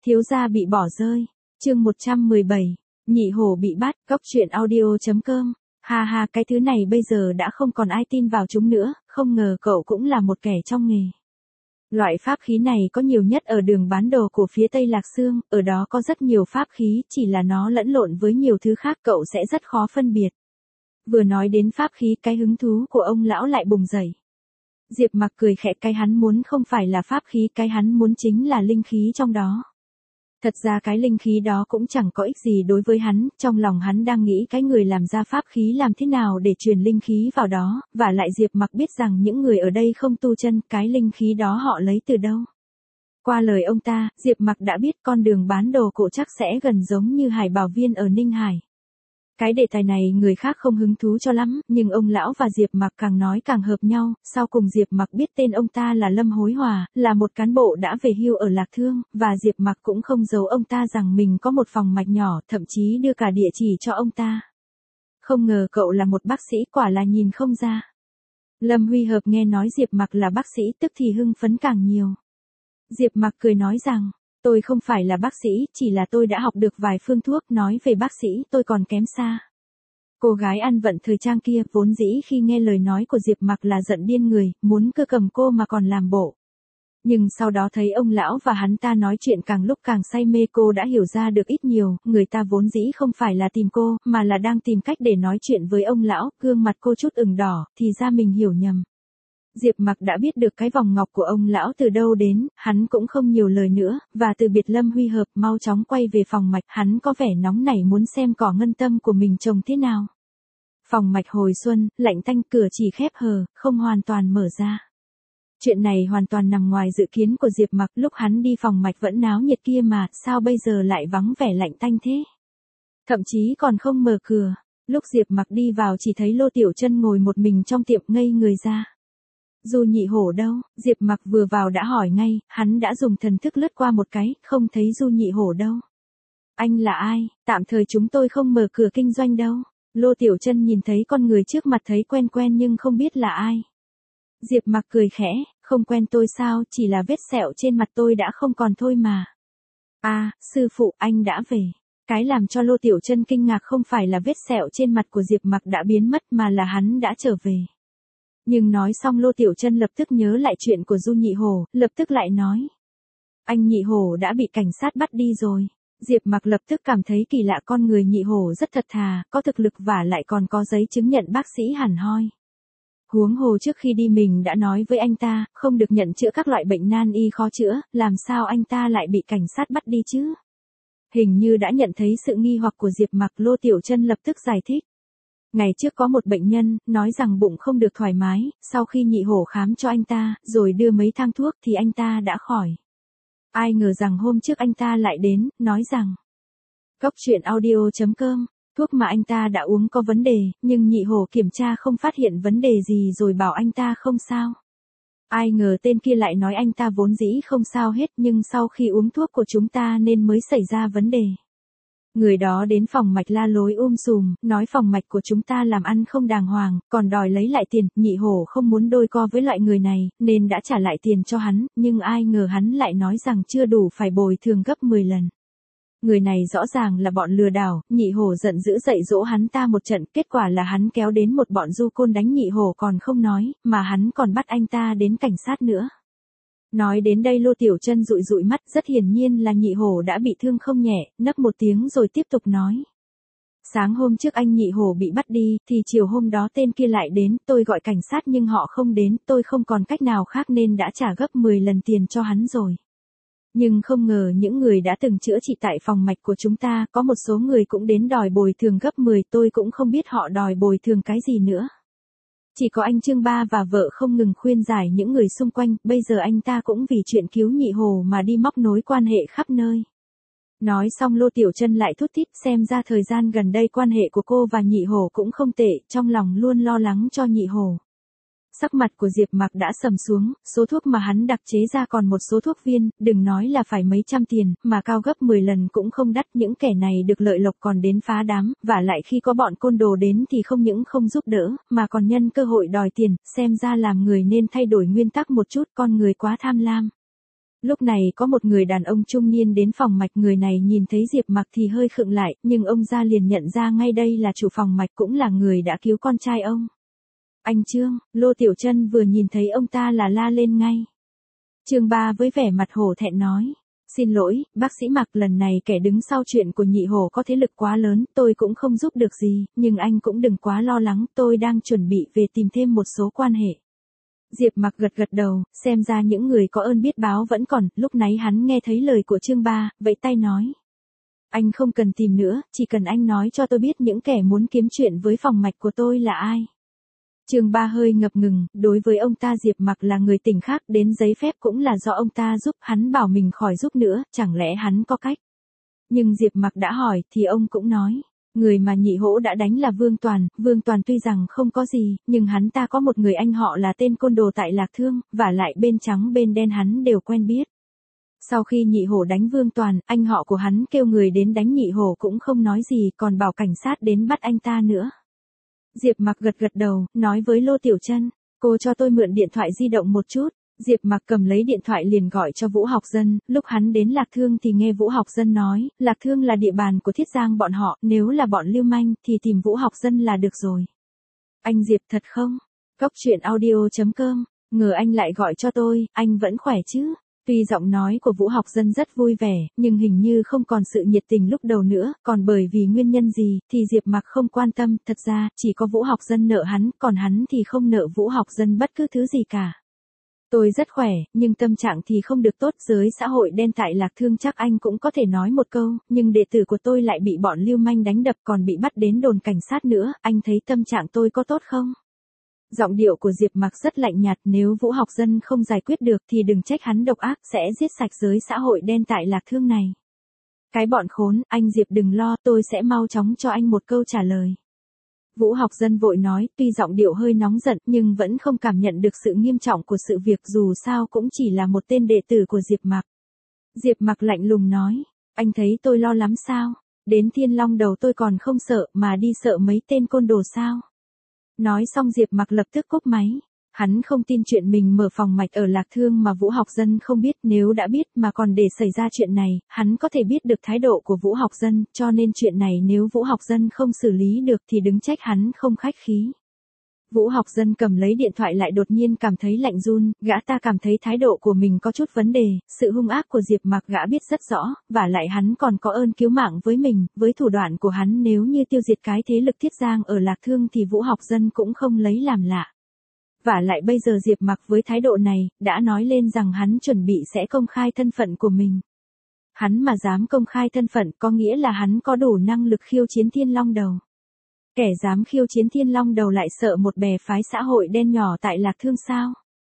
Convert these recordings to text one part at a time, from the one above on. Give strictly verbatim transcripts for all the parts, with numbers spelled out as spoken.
Thiếu gia bị bỏ rơi. Chương một trăm mười bảy. Nhị hổ bị bắt. Góc truyện audio chấm com. Ha ha, cái thứ này bây giờ đã không còn ai tin vào chúng nữa, không ngờ cậu cũng là một kẻ trong nghề. Loại pháp khí này có nhiều nhất ở đường bán đồ của phía Tây Lạc Xương, ở đó có rất nhiều pháp khí, chỉ là nó lẫn lộn với nhiều thứ khác cậu sẽ rất khó phân biệt. Vừa nói đến pháp khí, cái hứng thú của ông lão lại bùng dậy. Diệp Mặc cười khẽ, cái hắn muốn không phải là pháp khí, cái hắn muốn chính là linh khí trong đó. Thật ra cái linh khí đó cũng chẳng có ích gì đối với hắn, trong lòng hắn đang nghĩ cái người làm ra pháp khí làm thế nào để truyền linh khí vào đó, và lại Diệp Mặc biết rằng những người ở đây không tu chân, cái linh khí đó họ lấy từ đâu. Qua lời ông ta, Diệp Mặc đã biết con đường bán đồ cổ chắc sẽ gần giống như Hải Bảo Viên ở Ninh Hải. Cái đề tài này người khác không hứng thú cho lắm, nhưng ông lão và Diệp Mặc càng nói càng hợp nhau, sau cùng Diệp Mặc biết tên ông ta là Lâm Hối Hòa, là một cán bộ đã về hưu ở Lạc Thương, và Diệp Mặc cũng không giấu ông ta rằng mình có một phòng mạch nhỏ, thậm chí đưa cả địa chỉ cho ông ta. Không ngờ cậu là một bác sĩ, quả là nhìn không ra. Lâm Huy Hợp nghe nói Diệp Mặc là bác sĩ tức thì hưng phấn càng nhiều. Diệp Mặc cười nói rằng, tôi không phải là bác sĩ, chỉ là tôi đã học được vài phương thuốc, nói về bác sĩ tôi còn kém xa. Cô gái ăn vận thời trang kia vốn dĩ khi nghe lời nói của Diệp Mặc là giận điên người, muốn cơ cầm cô mà còn làm bộ. Nhưng sau đó thấy ông lão và hắn ta nói chuyện càng lúc càng say mê, cô đã hiểu ra được ít nhiều, người ta vốn dĩ không phải là tìm cô, mà là đang tìm cách để nói chuyện với ông lão, gương mặt cô chút ửng đỏ, thì ra mình hiểu nhầm. Diệp Mặc đã biết được cái vòng ngọc của ông lão từ đâu đến, hắn cũng không nhiều lời nữa, và từ biệt Lâm Huy Hợp mau chóng quay về phòng mạch, hắn có vẻ nóng nảy muốn xem cỏ ngân tâm của mình trồng thế nào. Phòng mạch hồi xuân, lạnh tanh, cửa chỉ khép hờ, không hoàn toàn mở ra. Chuyện này hoàn toàn nằm ngoài dự kiến của Diệp Mặc, lúc hắn đi phòng mạch vẫn náo nhiệt kia mà, sao bây giờ lại vắng vẻ lạnh tanh thế? Thậm chí còn không mở cửa. Lúc Diệp Mặc đi vào chỉ thấy Lô Tiểu Chân ngồi một mình trong tiệm ngây người ra. Du Nhị Hổ đâu? Diệp Mặc vừa vào đã hỏi ngay, hắn đã dùng thần thức lướt qua một cái, không thấy Du Nhị Hổ đâu. Anh là ai? Tạm thời chúng tôi không mở cửa kinh doanh đâu. Lô Tiểu Chân nhìn thấy con người trước mặt thấy quen quen nhưng không biết là ai. Diệp Mặc cười khẽ, không quen tôi sao, chỉ là vết sẹo trên mặt tôi đã không còn thôi mà. À, sư phụ, anh đã về. Cái làm cho Lô Tiểu Chân kinh ngạc không phải là vết sẹo trên mặt của Diệp Mặc đã biến mất mà là hắn đã trở về. Nhưng nói xong Lô Tiểu Chân lập tức nhớ lại chuyện của Du Nhị Hổ, lập tức lại nói. Anh Nhị Hổ đã bị cảnh sát bắt đi rồi. Diệp Mặc lập tức cảm thấy kỳ lạ, con người Nhị Hổ rất thật thà, có thực lực và lại còn có giấy chứng nhận bác sĩ hẳn hoi. Huống hồ trước khi đi mình đã nói với anh ta, không được nhận chữa các loại bệnh nan y khó chữa, làm sao anh ta lại bị cảnh sát bắt đi chứ? Hình như đã nhận thấy sự nghi hoặc của Diệp Mặc, Lô Tiểu Chân lập tức giải thích. Ngày trước có một bệnh nhân, nói rằng bụng không được thoải mái, sau khi Nhị Hổ khám cho anh ta, rồi đưa mấy thang thuốc thì anh ta đã khỏi. Ai ngờ rằng hôm trước anh ta lại đến, nói rằng. Góc truyện audio chấm com, thuốc mà anh ta đã uống có vấn đề, nhưng Nhị Hổ kiểm tra không phát hiện vấn đề gì rồi bảo anh ta không sao. Ai ngờ tên kia lại nói anh ta vốn dĩ không sao hết nhưng sau khi uống thuốc của chúng ta nên mới xảy ra vấn đề. Người đó đến phòng mạch la lối um sùm, nói phòng mạch của chúng ta làm ăn không đàng hoàng, còn đòi lấy lại tiền, Nhị Hổ không muốn đôi co với loại người này, nên đã trả lại tiền cho hắn, nhưng ai ngờ hắn lại nói rằng chưa đủ phải bồi thường gấp mười lần. Người này rõ ràng là bọn lừa đảo, Nhị Hổ giận dữ dạy dỗ hắn ta một trận, kết quả là hắn kéo đến một bọn du côn đánh Nhị Hổ còn không nói, mà hắn còn bắt anh ta đến cảnh sát nữa. Nói đến đây Lô Tiểu Chân dụi dụi mắt, rất hiển nhiên là Nhị Hổ đã bị thương không nhẹ, nấc một tiếng rồi tiếp tục nói. Sáng hôm trước anh Nhị Hổ bị bắt đi, thì chiều hôm đó tên kia lại đến, tôi gọi cảnh sát nhưng họ không đến, tôi không còn cách nào khác nên đã trả gấp mười lần tiền cho hắn rồi. Nhưng không ngờ những người đã từng chữa trị tại phòng mạch của chúng ta, có một số người cũng đến đòi bồi thường gấp mười, tôi cũng không biết họ đòi bồi thường cái gì nữa. Chỉ có anh Trương Ba và vợ không ngừng khuyên giải những người xung quanh, bây giờ anh ta cũng vì chuyện cứu Nhị Hổ mà đi móc nối quan hệ khắp nơi. Nói xong Lô Tiểu Chân lại thút thít, xem ra thời gian gần đây quan hệ của cô và Nhị Hổ cũng không tệ, trong lòng luôn lo lắng cho Nhị Hổ. Sắc mặt của Diệp Mặc đã sầm xuống, số thuốc mà hắn đặc chế ra còn một số thuốc viên, đừng nói là phải mấy trăm tiền, mà cao gấp mười lần cũng không đắt, những kẻ này được lợi lộc còn đến phá đám, và lại khi có bọn côn đồ đến thì không những không giúp đỡ, mà còn nhân cơ hội đòi tiền, xem ra làm người nên thay đổi nguyên tắc một chút, con người quá tham lam. Lúc này có một người đàn ông trung niên đến phòng mạch, người này nhìn thấy Diệp Mặc thì hơi khựng lại, nhưng ông ra liền nhận ra ngay đây là chủ phòng mạch cũng là người đã cứu con trai ông. Anh Trương, Lô Tiểu Trân vừa nhìn thấy ông ta là la lên ngay. Chương ba với vẻ mặt hổ thẹn nói. Xin lỗi, bác sĩ Mặc, lần này kẻ đứng sau chuyện của nhị hổ có thế lực quá lớn, tôi cũng không giúp được gì, nhưng anh cũng đừng quá lo lắng, tôi đang chuẩn bị về tìm thêm một số quan hệ. Diệp Mặc gật gật đầu, xem ra những người có ơn biết báo vẫn còn, lúc nãy hắn nghe thấy lời của Chương ba, vẫy tay nói. Anh không cần tìm nữa, chỉ cần anh nói cho tôi biết những kẻ muốn kiếm chuyện với phòng mạch của tôi là ai. Chương ba hơi ngập ngừng, đối với ông ta Diệp Mặc là người tỉnh khác, đến giấy phép cũng là do ông ta giúp, hắn bảo mình khỏi giúp nữa, chẳng lẽ hắn có cách. Nhưng Diệp Mặc đã hỏi thì ông cũng nói, người mà nhị hổ đã đánh là Vương Toàn, Vương Toàn tuy rằng không có gì, nhưng hắn ta có một người anh họ là tên côn đồ tại Lạc Thương, và lại bên trắng bên đen hắn đều quen biết. Sau khi nhị hổ đánh Vương Toàn, anh họ của hắn kêu người đến đánh nhị hổ cũng không nói gì, còn bảo cảnh sát đến bắt anh ta nữa. Diệp Mặc gật gật đầu, nói với Lô Tiểu Trân, cô cho tôi mượn điện thoại di động một chút. Diệp Mặc cầm lấy điện thoại liền gọi cho Vũ Học Dân, lúc hắn đến Lạc Thương thì nghe Vũ Học Dân nói, Lạc Thương là địa bàn của Thiết Giang bọn họ, nếu là bọn lưu manh thì tìm Vũ Học Dân là được rồi. Anh Diệp thật không? Cóc truyện audio chấm com, ngờ anh lại gọi cho tôi, anh vẫn khỏe chứ? Tuy giọng nói của Vũ Học Dân rất vui vẻ, nhưng hình như không còn sự nhiệt tình lúc đầu nữa, còn bởi vì nguyên nhân gì, thì Diệp Mặc không quan tâm, thật ra, chỉ có Vũ Học Dân nợ hắn, còn hắn thì không nợ Vũ Học Dân bất cứ thứ gì cả. Tôi rất khỏe, nhưng tâm trạng thì không được tốt, giới xã hội đen tại Lạc Thương chắc anh cũng có thể nói một câu, nhưng đệ tử của tôi lại bị bọn lưu manh đánh đập còn bị bắt đến đồn cảnh sát nữa, anh thấy tâm trạng tôi có tốt không? Giọng điệu của Diệp Mặc rất lạnh nhạt, nếu Vũ Học Dân không giải quyết được thì đừng trách hắn độc ác, sẽ giết sạch giới xã hội đen tại Lạc Thương này. Cái bọn khốn, anh Diệp đừng lo, tôi sẽ mau chóng cho anh một câu trả lời. Vũ Học Dân vội nói, tuy giọng điệu hơi nóng giận nhưng vẫn không cảm nhận được sự nghiêm trọng của sự việc, dù sao cũng chỉ là một tên đệ tử của Diệp Mặc. Diệp Mặc lạnh lùng nói, anh thấy tôi lo lắm sao? Đến Thiên Long Đầu tôi còn không sợ, mà đi sợ mấy tên côn đồ sao? Nói xong Diệp Mặc lập tức cúp máy. Hắn không tin chuyện mình mở phòng mạch ở Lạc Thương mà Vũ Học Dân không biết, nếu đã biết mà còn để xảy ra chuyện này, hắn có thể biết được thái độ của Vũ Học Dân, cho nên chuyện này nếu Vũ Học Dân không xử lý được thì đừng trách hắn không khách khí. Vũ Học Dân cầm lấy điện thoại lại đột nhiên cảm thấy lạnh run, gã ta cảm thấy thái độ của mình có chút vấn đề, sự hung ác của Diệp Mặc gã biết rất rõ, và lại hắn còn có ơn cứu mạng với mình, với thủ đoạn của hắn nếu như tiêu diệt cái thế lực Thiết Giang ở Lạc Thương thì Vũ Học Dân cũng không lấy làm lạ. Và lại bây giờ Diệp Mặc với thái độ này, đã nói lên rằng hắn chuẩn bị sẽ công khai thân phận của mình. Hắn mà dám công khai thân phận có nghĩa là hắn có đủ năng lực khiêu chiến Thiên Long Đầu. Kẻ dám khiêu chiến Thiên Long Đầu lại sợ một bè phái xã hội đen nhỏ tại Lạc Thương sao?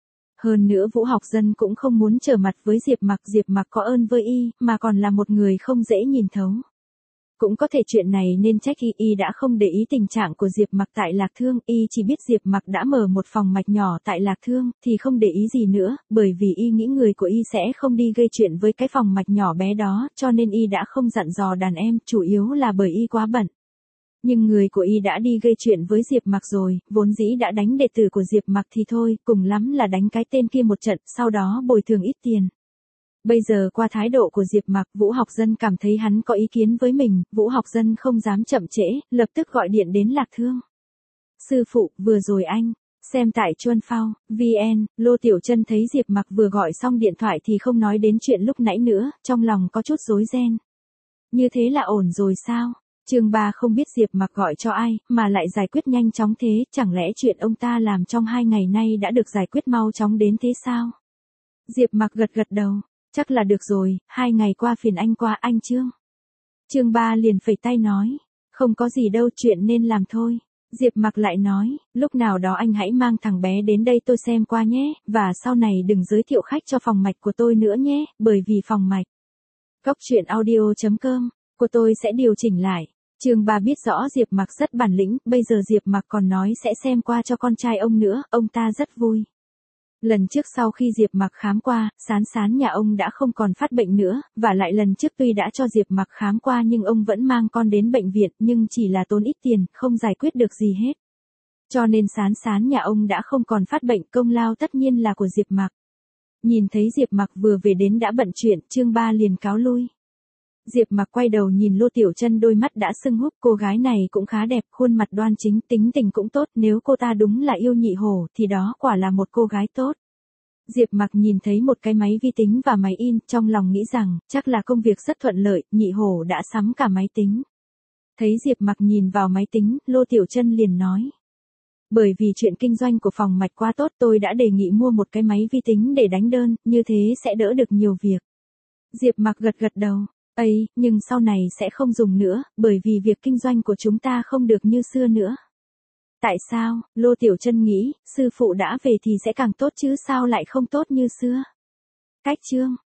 Hơn nữa Vũ Học Dân cũng không muốn trở mặt với Diệp Mặc, Diệp Mặc có ơn với y, mà còn là một người không dễ nhìn thấu. Cũng có thể chuyện này nên trách y, y đã không để ý tình trạng của Diệp Mặc tại Lạc Thương, y chỉ biết Diệp Mặc đã mở một phòng mạch nhỏ tại Lạc Thương, thì không để ý gì nữa, bởi vì y nghĩ người của y sẽ không đi gây chuyện với cái phòng mạch nhỏ bé đó, cho nên y đã không dặn dò đàn em, chủ yếu là bởi y quá bận. Nhưng người của y đã đi gây chuyện với Diệp Mặc rồi, vốn dĩ đã đánh đệ tử của Diệp Mặc thì thôi, cùng lắm là đánh cái tên kia một trận, sau đó bồi thường ít tiền. Bây giờ qua thái độ của Diệp Mặc, Vũ Học Dân cảm thấy hắn có ý kiến với mình, Vũ Học Dân không dám chậm trễ, lập tức gọi điện đến Lạc Thương. Sư phụ, vừa rồi anh, xem tại Chuan Phao, vê en, Lô Tiểu Trân thấy Diệp Mặc vừa gọi xong điện thoại thì không nói đến chuyện lúc nãy nữa, trong lòng có chút rối ren. Như thế là ổn rồi sao? Chương ba không biết Diệp Mặc gọi cho ai, mà lại giải quyết nhanh chóng thế, chẳng lẽ chuyện ông ta làm trong hai ngày nay đã được giải quyết mau chóng đến thế sao? Diệp Mặc gật gật đầu. Chắc là được rồi, hai ngày qua phiền anh qua anh Trương. Chương ba liền phẩy tay nói, không có gì đâu, chuyện nên làm thôi. Diệp Mặc lại nói, lúc nào đó anh hãy mang thằng bé đến đây tôi xem qua nhé, và sau này đừng giới thiệu khách cho phòng mạch của tôi nữa nhé, bởi vì phòng mạch. Cóc truyện audio chấm com, của tôi sẽ điều chỉnh lại. Chương ba biết rõ Diệp Mặc rất bản lĩnh, bây giờ Diệp Mặc còn nói sẽ xem qua cho con trai ông nữa, ông ta rất vui. Lần trước sau khi Diệp Mặc khám qua, Sán Sán nhà ông đã không còn phát bệnh nữa, và lại lần trước tuy đã cho Diệp Mặc khám qua nhưng ông vẫn mang con đến bệnh viện, nhưng chỉ là tốn ít tiền, không giải quyết được gì hết. Cho nên Sán Sán nhà ông đã không còn phát bệnh, công lao tất nhiên là của Diệp Mặc. Nhìn thấy Diệp Mặc vừa về đến đã bận chuyện, chương ba liền cáo lui. Diệp Mặc quay đầu nhìn Lô Tiểu Chân, đôi mắt đã sưng húp, cô gái này cũng khá đẹp, khuôn mặt đoan chính, tính tình cũng tốt, nếu cô ta đúng là yêu Nhị Hổ thì đó quả là một cô gái tốt. Diệp Mặc nhìn thấy một cái máy vi tính và máy in, trong lòng nghĩ rằng, chắc là công việc rất thuận lợi, Nhị Hổ đã sắm cả máy tính. Thấy Diệp Mặc nhìn vào máy tính, Lô Tiểu Chân liền nói. Bởi vì chuyện kinh doanh của phòng mạch quá tốt, tôi đã đề nghị mua một cái máy vi tính để đánh đơn, như thế sẽ đỡ được nhiều việc. Diệp Mặc gật gật đầu. Ây, nhưng sau này sẽ không dùng nữa, bởi vì việc kinh doanh của chúng ta không được như xưa nữa. Tại sao? Lô Tiểu Chân nghĩ, sư phụ đã về thì sẽ càng tốt chứ sao lại không tốt như xưa. Cách chương